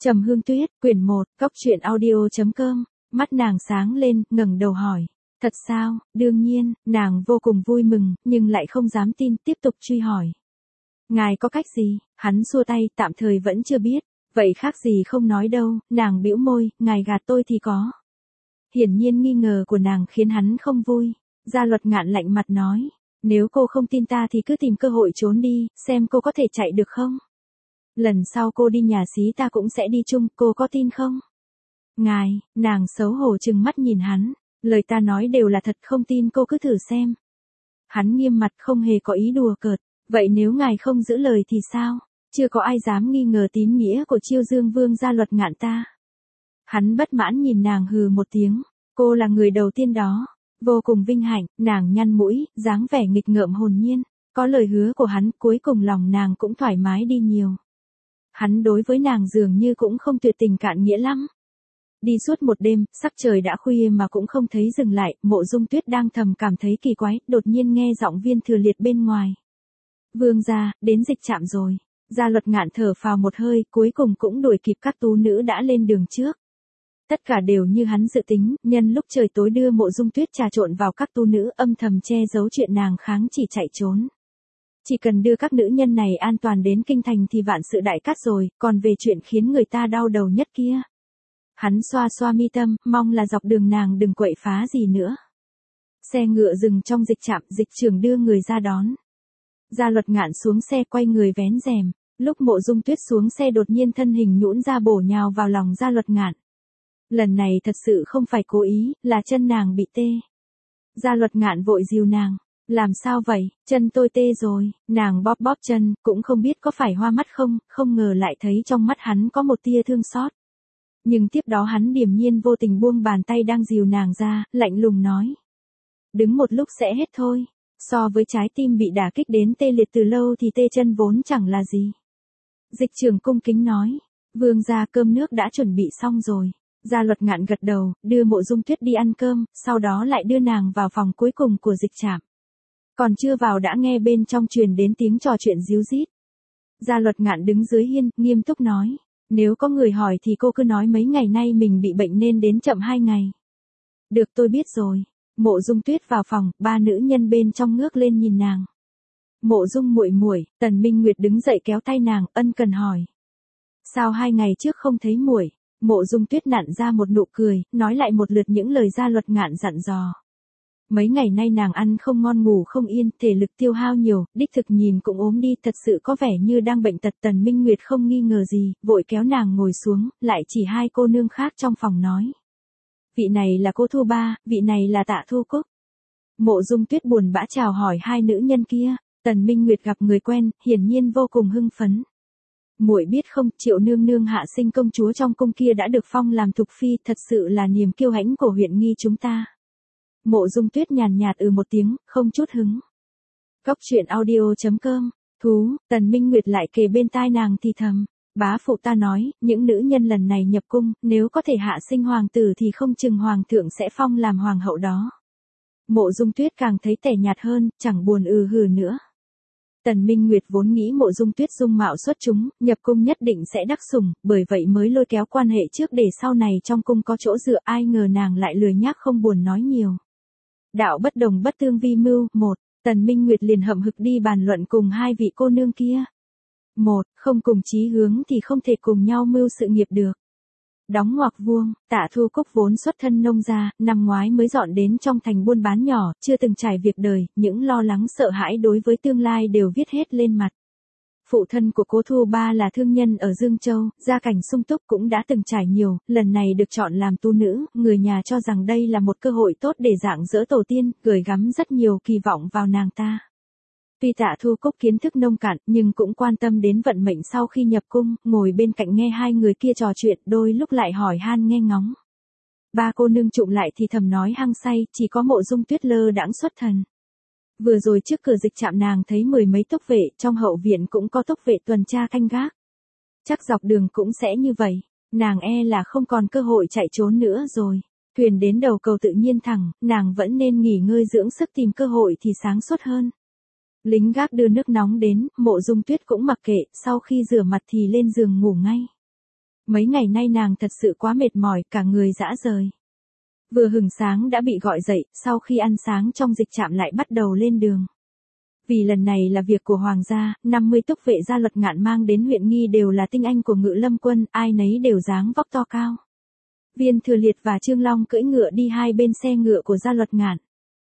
Trầm Hương Tuyết, quyển 1, cóc truyện audio.com, mắt nàng sáng lên, ngẩng đầu hỏi. Thật sao? Đương nhiên, nàng vô cùng vui mừng, nhưng lại không dám tin, tiếp tục truy hỏi. Ngài có cách gì? Hắn xua tay, tạm thời vẫn chưa biết. Vậy khác gì không nói đâu, nàng bĩu môi, ngài gạt tôi thì có. Hiển nhiên nghi ngờ của nàng khiến hắn không vui. Gia Luật Ngạn lạnh mặt nói. Nếu cô không tin ta thì cứ tìm cơ hội trốn đi, xem cô có thể chạy được không? Lần sau cô đi nhà xí ta cũng sẽ đi chung, cô có tin không? Ngài, nàng xấu hổ trừng mắt nhìn hắn. Lời ta nói đều là thật, không tin cô cứ thử xem. Hắn nghiêm mặt không hề có ý đùa cợt. Vậy nếu ngài không giữ lời thì sao? Chưa có ai dám nghi ngờ tín nghĩa của Chiêu Dương Vương Gia Luật Ngạn ta. Hắn bất mãn nhìn nàng hừ một tiếng. Cô là người đầu tiên đó. Vô cùng vinh hạnh, nàng nhăn mũi, dáng vẻ nghịch ngợm hồn nhiên. Có lời hứa của hắn, cuối cùng lòng nàng cũng thoải mái đi nhiều. Hắn đối với nàng dường như cũng không tuyệt tình cạn nghĩa lắm. Đi suốt một đêm, sắc trời đã khuya mà cũng không thấy dừng lại, Mộ Dung Tuyết đang thầm cảm thấy kỳ quái, đột nhiên nghe giọng Viên Thừa Liệt bên ngoài. Vương gia, đến dịch trạm rồi. Gia Luật Ngạn thở phào một hơi, cuối cùng cũng đuổi kịp các tú nữ đã lên đường trước. Tất cả đều như hắn dự tính, nhân lúc trời tối đưa Mộ Dung Tuyết trà trộn vào các tú nữ, âm thầm che giấu chuyện nàng kháng chỉ chạy trốn. Chỉ cần đưa các nữ nhân này an toàn đến kinh thành thì vạn sự đại cát rồi, còn về chuyện khiến người ta đau đầu nhất kia. Hắn xoa xoa mi tâm, mong là dọc đường nàng đừng quậy phá gì nữa. Xe ngựa dừng trong dịch trạm, dịch trưởng đưa người ra đón. Gia Luật Ngạn xuống xe quay người vén rèm, lúc Mộ Dung Tuyết xuống xe đột nhiên thân hình nhũn ra bổ nhào vào lòng Gia Luật Ngạn. Lần này thật sự không phải cố ý, là chân nàng bị tê. Gia Luật Ngạn vội dìu nàng. Làm sao vậy, chân tôi tê rồi, nàng bóp bóp chân, cũng không biết có phải hoa mắt không, không ngờ lại thấy trong mắt hắn có một tia thương xót. Nhưng tiếp đó hắn điềm nhiên vô tình buông bàn tay đang dìu nàng ra, lạnh lùng nói. Đứng một lúc sẽ hết thôi, so với trái tim bị đả kích đến tê liệt từ lâu thì tê chân vốn chẳng là gì. Dịch trưởng cung kính nói, vương gia cơm nước đã chuẩn bị xong rồi. Gia Luật Ngạn gật đầu, đưa Mộ Dung Tuyết đi ăn cơm, sau đó lại đưa nàng vào phòng cuối cùng của dịch trạm. Còn chưa vào đã nghe bên trong truyền đến tiếng trò chuyện ríu rít. Gia Luật Ngạn đứng dưới hiên, nghiêm túc nói. Nếu có người hỏi thì cô cứ nói mấy ngày nay mình bị bệnh nên đến chậm 2 ngày. Được, tôi biết rồi. Mộ Dung Tuyết vào phòng, 3 nữ nhân bên trong ngước lên nhìn nàng. Mộ Dung muội muội, Tần Minh Nguyệt đứng dậy kéo tay nàng, ân cần hỏi. Sao 2 ngày trước không thấy muội? Mộ Dung Tuyết nặn ra một nụ cười, nói lại một lượt những lời Gia Luật Ngạn dặn dò. Mấy ngày nay nàng ăn không ngon ngủ không yên, thể lực tiêu hao nhiều, đích thực nhìn cũng ốm đi, thật sự có vẻ như đang bệnh tật. Tần Minh Nguyệt không nghi ngờ gì, vội kéo nàng ngồi xuống, lại chỉ 2 cô nương khác trong phòng nói. Vị này là cô Thu Ba, vị này là Tạ Thu Cúc. Mộ Dung Tuyết buồn bã chào hỏi 2 nữ nhân kia, Tần Minh Nguyệt gặp người quen, hiển nhiên vô cùng hưng phấn. Muội biết không, Triệu nương nương hạ sinh công chúa trong cung kia đã được phong làm thục phi, thật sự là niềm kiêu hãnh của huyện Nghi chúng ta. Mộ Dung Tuyết nhàn nhạt một tiếng, không chút hứng. Cóc truyện audio.com, thú, Tần Minh Nguyệt lại kề bên tai nàng thì thầm. Bá phụ ta nói, những nữ nhân lần này nhập cung, nếu có thể hạ sinh hoàng tử thì không chừng hoàng thượng sẽ phong làm hoàng hậu đó. Mộ Dung Tuyết càng thấy tẻ nhạt hơn, chẳng buồn hừ nữa. Tần Minh Nguyệt vốn nghĩ Mộ Dung Tuyết dung mạo xuất chúng, nhập cung nhất định sẽ đắc sủng, bởi vậy mới lôi kéo quan hệ trước để sau này trong cung có chỗ dựa, ai ngờ nàng lại lười nhác không buồn nói nhiều. Đạo bất đồng bất tương vi mưu, 1, Tần Minh Nguyệt liền hậm hực đi bàn luận cùng 2 vị cô nương kia. 1, không cùng chí hướng thì không thể cùng nhau mưu sự nghiệp được. Đóng ngoặc vuông, Tạ Thu Cúc vốn xuất thân nông gia, năm ngoái mới dọn đến trong thành buôn bán nhỏ, chưa từng trải việc đời, những lo lắng sợ hãi đối với tương lai đều viết hết lên mặt. Phụ thân của cô Thu Ba là thương nhân ở Dương Châu, gia cảnh sung túc cũng đã từng trải nhiều, lần này được chọn làm tu nữ, người nhà cho rằng đây là một cơ hội tốt để rạng rỡ tổ tiên, gửi gắm rất nhiều kỳ vọng vào nàng ta. Tuy Tạ Thu Cúc kiến thức nông cạn, nhưng cũng quan tâm đến vận mệnh sau khi nhập cung, ngồi bên cạnh nghe 2 người kia trò chuyện, đôi lúc lại hỏi han nghe ngóng. 3 cô nương trụng lại thì thầm nói hăng say, chỉ có Mộ Dung Tuyết lơ đãng xuất thần. Vừa rồi trước cửa dịch trạm nàng thấy 10 mấy túc vệ, trong hậu viện cũng có túc vệ tuần tra canh gác. Chắc dọc đường cũng sẽ như vậy, nàng là không còn cơ hội chạy trốn nữa rồi. Thuyền đến đầu cầu tự nhiên thẳng, nàng vẫn nên nghỉ ngơi dưỡng sức tìm cơ hội thì sáng suốt hơn. Lính gác đưa nước nóng đến, Mộ Dung Tuyết cũng mặc kệ, sau khi rửa mặt thì lên giường ngủ ngay. Mấy ngày nay nàng thật sự quá mệt mỏi, cả người rã rời. Vừa hừng sáng đã bị gọi dậy, sau khi ăn sáng trong dịch trạm lại bắt đầu lên đường. Vì lần này là việc của Hoàng gia, 50 túc vệ Gia Luật Ngạn mang đến huyện Nghi đều là tinh anh của Ngự Lâm quân, ai nấy đều dáng vóc to cao. Viên Thừa Liệt và Trương Long cưỡi ngựa đi hai bên xe ngựa của Gia Luật Ngạn.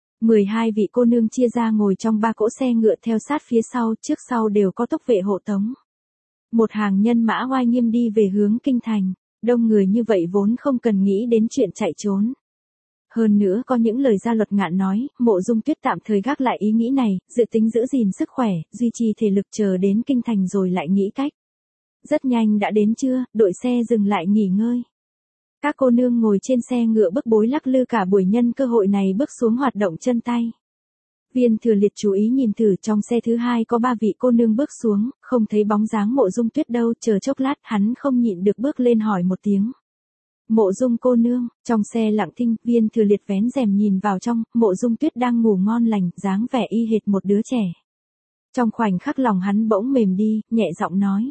12 vị cô nương chia ra ngồi trong 3 cỗ xe ngựa theo sát phía sau, trước sau đều có túc vệ hộ tống. Một hàng nhân mã oai nghiêm đi về hướng kinh thành, đông người như vậy vốn không cần nghĩ đến chuyện chạy trốn. Hơn nữa có những lời Gia Luật Ngạn nói, Mộ Dung Tuyết tạm thời gác lại ý nghĩ này, dự tính giữ gìn sức khỏe, duy trì thể lực chờ đến kinh thành rồi lại nghĩ cách. Rất nhanh đã đến trưa, đội xe dừng lại nghỉ ngơi. Các cô nương ngồi trên xe ngựa bức bối lắc lư cả buổi, nhân cơ hội này bước xuống hoạt động chân tay. Viên Thừa Liệt chú ý nhìn thử, trong xe thứ hai có 3 vị cô nương bước xuống, không thấy bóng dáng Mộ Dung Tuyết đâu, chờ chốc lát hắn không nhịn được bước lên hỏi một tiếng. Mộ Dung cô nương, trong xe lặng thinh, Viên Thừa Liệt vén rèm nhìn vào trong, Mộ Dung Tuyết đang ngủ ngon lành, dáng vẻ y hệt một đứa trẻ. Trong khoảnh khắc lòng hắn bỗng mềm đi, nhẹ giọng nói.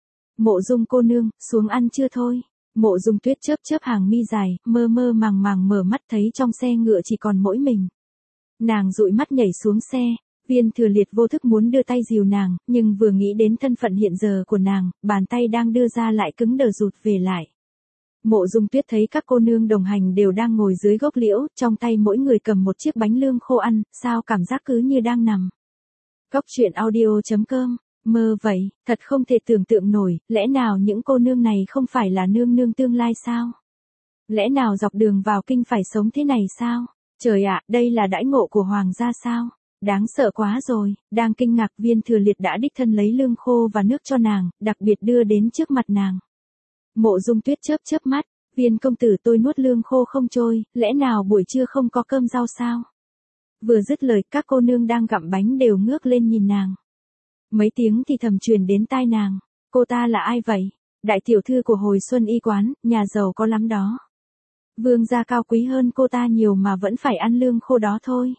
Mộ Dung cô nương, xuống ăn chưa thôi? Mộ Dung Tuyết chớp chớp hàng mi dài, mơ mơ màng màng mở mắt thấy trong xe ngựa chỉ còn mỗi mình. Nàng dụi mắt nhảy xuống xe, Viên Thừa Liệt vô thức muốn đưa tay dìu nàng, nhưng vừa nghĩ đến thân phận hiện giờ của nàng, bàn tay đang đưa ra lại cứng đờ rụt về lại. Mộ Dung Tuyết thấy các cô nương đồng hành đều đang ngồi dưới gốc liễu, trong tay mỗi người cầm một chiếc bánh lương khô ăn, sao cảm giác cứ như đang nằm. Cốc truyện audio.com, mơ vậy, thật không thể tưởng tượng nổi, lẽ nào những cô nương này không phải là nương nương tương lai sao? Lẽ nào dọc đường vào kinh phải sống thế này sao? Trời ạ, đây là đãi ngộ của Hoàng gia sao? Đáng sợ quá rồi, đang kinh ngạc Viên Thừa Liệt đã đích thân lấy lương khô và nước cho nàng, đặc biệt đưa đến trước mặt nàng. Mộ Dung Tuyết chớp chớp mắt, Viên công tử tôi nuốt lương khô không trôi, lẽ nào buổi trưa không có cơm rau sao? Vừa dứt lời các cô nương đang gặm bánh đều ngước lên nhìn nàng. Mấy tiếng thì thầm truyền đến tai nàng, cô ta là ai vậy? Đại tiểu thư của Hồi Xuân Y quán, nhà giàu có lắm đó. Vương gia cao quý hơn cô ta nhiều mà vẫn phải ăn lương khô đó thôi.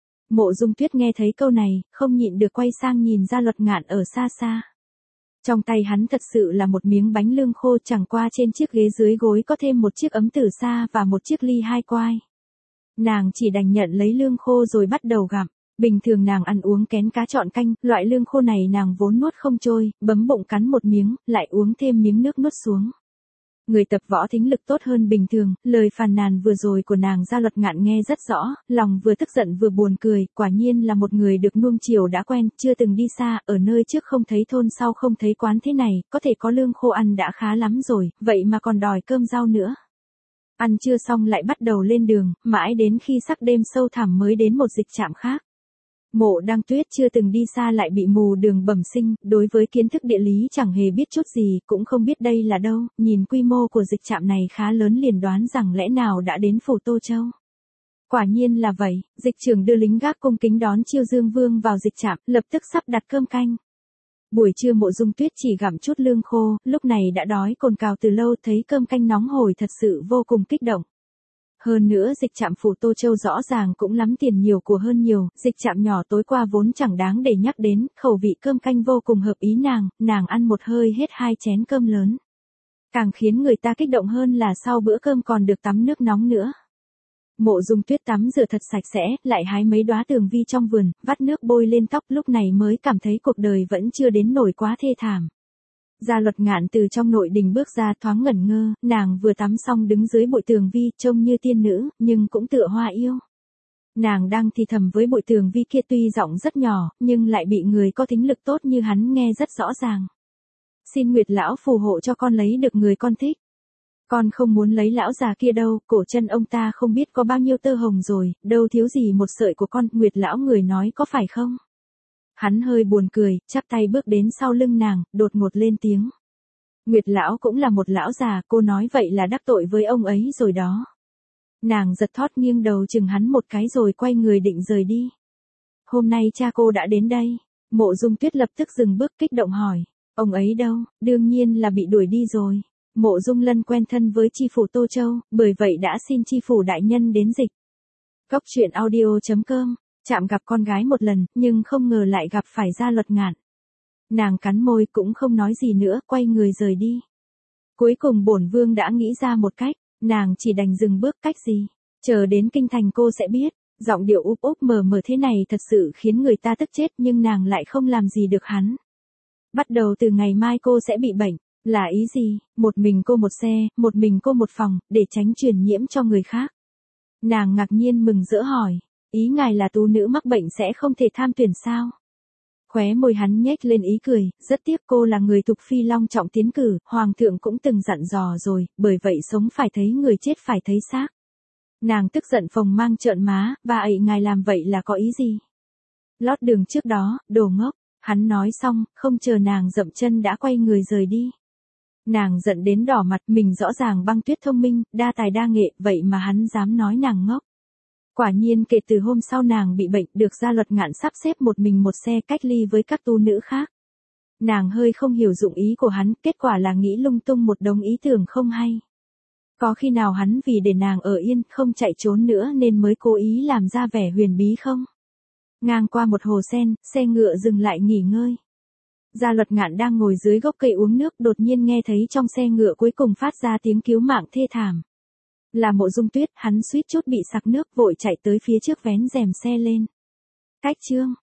Mộ Dung Tuyết nghe thấy câu này, không nhịn được quay sang nhìn Gia Luật Ngạn ở xa xa. Trong tay hắn thật sự là một miếng bánh lương khô, chẳng qua trên chiếc ghế dưới gối có thêm một chiếc ấm tử sa và một chiếc ly 2 quai. Nàng chỉ đành nhận lấy lương khô rồi bắt đầu gặm. Bình thường nàng ăn uống kén cá chọn canh, loại lương khô này nàng vốn nuốt không trôi, bấm bụng cắn một miếng, lại uống thêm miếng nước nuốt xuống. Người tập võ thính lực tốt hơn bình thường, lời phàn nàn vừa rồi của nàng Gia Luật Ngạn nghe rất rõ, lòng vừa tức giận vừa buồn cười, quả nhiên là một người được nuông chiều đã quen, chưa từng đi xa, ở nơi trước không thấy thôn sau không thấy quán thế này, có thể có lương khô ăn đã khá lắm rồi, vậy mà còn đòi cơm rau nữa. Ăn trưa xong lại bắt đầu lên đường, mãi đến khi sắc đêm sâu thẳm mới đến một dịch trạm khác. Mộ Đăng Tuyết chưa từng đi xa lại bị mù đường bẩm sinh, đối với kiến thức địa lý chẳng hề biết chút gì, cũng không biết đây là đâu, nhìn quy mô của dịch trạm này khá lớn liền đoán rằng lẽ nào đã đến phủ Tô Châu. Quả nhiên là vậy, dịch trưởng đưa lính gác cung kính đón Chiêu Dương Vương vào dịch trạm, lập tức sắp đặt cơm canh. Buổi trưa Mộ Dung Tuyết chỉ gặm chút lương khô, lúc này đã đói cồn cào từ lâu, thấy cơm canh nóng hổi thật sự vô cùng kích động. Hơn nữa dịch trạm phủ Tô Châu rõ ràng cũng lắm tiền nhiều của hơn nhiều, dịch trạm nhỏ tối qua vốn chẳng đáng để nhắc đến, khẩu vị cơm canh vô cùng hợp ý nàng ăn một hơi hết 2 chén cơm lớn. Càng khiến người ta kích động hơn là sau bữa cơm còn được tắm nước nóng nữa. Mộ Dung Tuyết tắm rửa thật sạch sẽ, lại hái mấy đóa tường vi trong vườn, vắt nước bôi lên tóc, lúc này mới cảm thấy cuộc đời vẫn chưa đến nỗi quá thê thảm. Gia Luật Ngạn từ trong nội đình bước ra thoáng ngẩn ngơ, nàng vừa tắm xong đứng dưới bụi tường vi, trông như tiên nữ, nhưng cũng tựa hoa yêu. Nàng đang thì thầm với bụi tường vi kia, tuy giọng rất nhỏ, nhưng lại bị người có thính lực tốt như hắn nghe rất rõ ràng. Xin Nguyệt lão phù hộ cho con lấy được người con thích. Con không muốn lấy lão già kia đâu, cổ chân ông ta không biết có bao nhiêu tơ hồng rồi, đâu thiếu gì một sợi của con, Nguyệt lão người nói có phải không? Hắn hơi buồn cười, chắp tay bước đến sau lưng nàng, đột ngột lên tiếng. Nguyệt lão cũng là một lão già, cô nói vậy là đắc tội với ông ấy rồi đó. Nàng giật thót nghiêng đầu chừng hắn một cái rồi quay người định rời đi. Hôm nay cha cô đã đến đây. Mộ Dung Tuyết lập tức dừng bước kích động hỏi. Ông ấy đâu? Đương nhiên là bị đuổi đi rồi. Mộ Dung Lân quen thân với chi phủ Tô Châu, bởi vậy đã xin chi phủ đại nhân đến dịch. Cốc truyện audio.com, chạm gặp con gái một lần, nhưng không ngờ lại gặp phải Gia Luật Ngạn. Nàng cắn môi cũng không nói gì nữa, quay người rời đi. Cuối cùng bổn vương đã nghĩ ra một cách, nàng chỉ đành dừng bước. Cách gì? Chờ đến kinh thành cô sẽ biết. Giọng điệu úp úp mờ mờ thế này thật sự khiến người ta tức chết, nhưng nàng lại không làm gì được hắn. Bắt đầu từ ngày mai cô sẽ bị bệnh. Là ý gì? Một mình cô một xe, một mình cô một phòng, để tránh truyền nhiễm cho người khác. Nàng ngạc nhiên mừng rỡ hỏi. Ý ngài là tú nữ mắc bệnh sẽ không thể tham tuyển sao? Khóe môi hắn nhếch lên ý cười, rất tiếc cô là người thuộc phi long trọng tiến cử, hoàng thượng cũng từng dặn dò rồi, bởi vậy sống phải thấy người chết phải thấy xác. Nàng tức giận phồng mang trợn má, bà ấy ngài làm vậy là có ý gì? Lót đường trước đó, đồ ngốc, hắn nói xong, không chờ nàng dậm chân đã quay người rời đi. Nàng giận đến đỏ mặt, mình rõ ràng Băng Tuyết thông minh, đa tài đa nghệ, vậy mà hắn dám nói nàng ngốc. Quả nhiên kể từ hôm sau nàng bị bệnh, được Gia Luật Ngạn sắp xếp một mình một xe cách ly với các tu nữ khác. Nàng hơi không hiểu dụng ý của hắn, kết quả là nghĩ lung tung một đống ý tưởng không hay. Có khi nào hắn vì để nàng ở yên, không chạy trốn nữa nên mới cố ý làm ra vẻ huyền bí không? Ngang qua một hồ sen, xe ngựa dừng lại nghỉ ngơi. Gia Luật Ngạn đang ngồi dưới gốc cây uống nước, đột nhiên nghe thấy trong xe ngựa cuối cùng phát ra tiếng cứu mạng thê thảm. Là Mộ Dung Tuyết, hắn suýt chút bị sặc nước, vội chạy tới phía trước vén rèm xe lên. Cách chương